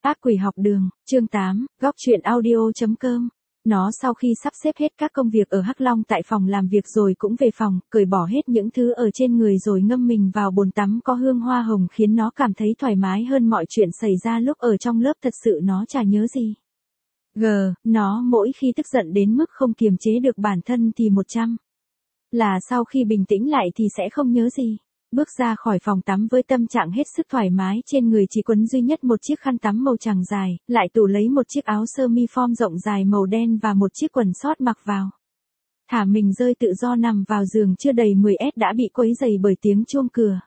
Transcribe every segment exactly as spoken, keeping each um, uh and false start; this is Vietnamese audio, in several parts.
Ác quỷ học đường, chương tám, góc truyện audio.com. Nó sau khi sắp xếp hết các công việc ở Hắc Long tại phòng làm việc rồi cũng về phòng, cởi bỏ hết những thứ ở trên người rồi ngâm mình vào bồn tắm có hương hoa hồng khiến nó cảm thấy thoải mái hơn mọi chuyện xảy ra lúc ở trong lớp. Thật sự nó chả nhớ gì. G, nó mỗi khi tức giận đến mức không kiềm chế được bản thân thì một trăm. Là sau khi bình tĩnh lại thì sẽ không nhớ gì. Bước ra khỏi phòng tắm với tâm trạng hết sức thoải mái, trên người chỉ quấn duy nhất một chiếc khăn tắm màu trắng dài, lại tủ lấy một chiếc áo sơ mi form rộng dài màu đen và một chiếc quần sót mặc vào. Thả mình rơi tự do nằm vào giường chưa đầy mười phút đã bị quấy rầy bởi tiếng chuông cửa.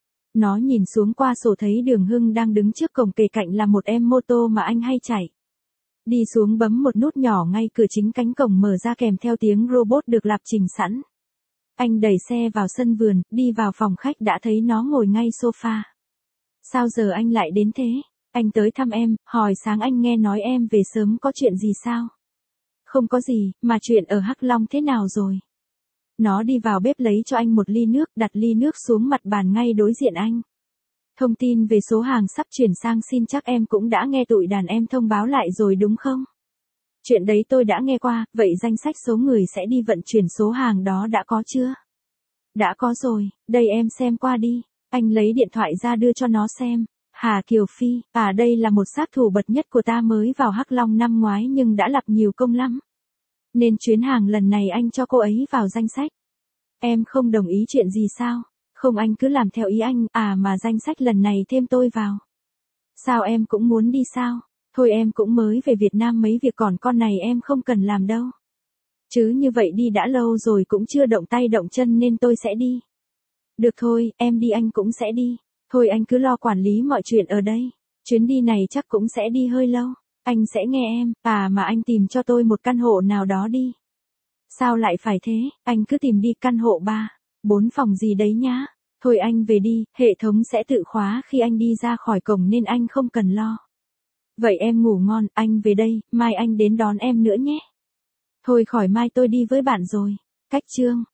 Nó nhìn xuống qua sổ thấy Đường Hưng đang đứng trước cổng, kề cạnh là một em mô tô mà anh hay chạy. Đi xuống bấm một nút nhỏ ngay cửa chính, cánh cổng mở ra kèm theo tiếng robot được lập trình sẵn. Anh đẩy xe vào sân vườn, đi vào phòng khách đã thấy nó ngồi ngay sofa. Sao giờ anh lại đến thế? Anh tới thăm em, hỏi sáng anh nghe nói em về sớm, có chuyện gì sao? Không có gì, mà chuyện ở Hắc Long thế nào rồi? Nó đi vào bếp lấy cho anh một ly nước, đặt ly nước xuống mặt bàn ngay đối diện anh. Thông tin về số hàng sắp chuyển sang xin chắc em cũng đã nghe tụi đàn em thông báo lại rồi đúng không? Chuyện đấy tôi đã nghe qua, vậy danh sách số người sẽ đi vận chuyển số hàng đó đã có chưa? Đã có rồi, đây em xem qua đi. Anh lấy điện thoại ra đưa cho nó xem. Hà Kiều Phi, à đây là một sát thủ bậc nhất của ta, mới vào Hắc Long năm ngoái nhưng đã lập nhiều công lắm. Nên chuyến hàng lần này anh cho cô ấy vào danh sách. Em không đồng ý chuyện gì sao? Không, anh cứ làm theo ý anh, à mà danh sách lần này thêm tôi vào. Sao em cũng muốn đi sao? Thôi em cũng mới về Việt Nam, mấy việc còn con này em không cần làm đâu. Chứ như vậy đi đã lâu rồi cũng chưa động tay động chân nên tôi sẽ đi. Được thôi, em đi anh cũng sẽ đi. Thôi anh cứ lo quản lý mọi chuyện ở đây. Chuyến đi này chắc cũng sẽ đi hơi lâu. Anh sẽ nghe em, à mà anh tìm cho tôi một căn hộ nào đó đi. Sao lại phải thế, anh cứ tìm đi, căn hộ ba, bốn phòng gì đấy nhá. Thôi anh về đi, hệ thống sẽ tự khóa khi anh đi ra khỏi cổng nên anh không cần lo. Vậy em ngủ ngon, anh về đây, mai anh đến đón em nữa nhé. Thôi khỏi mai tôi đi với bạn rồi. Cách chương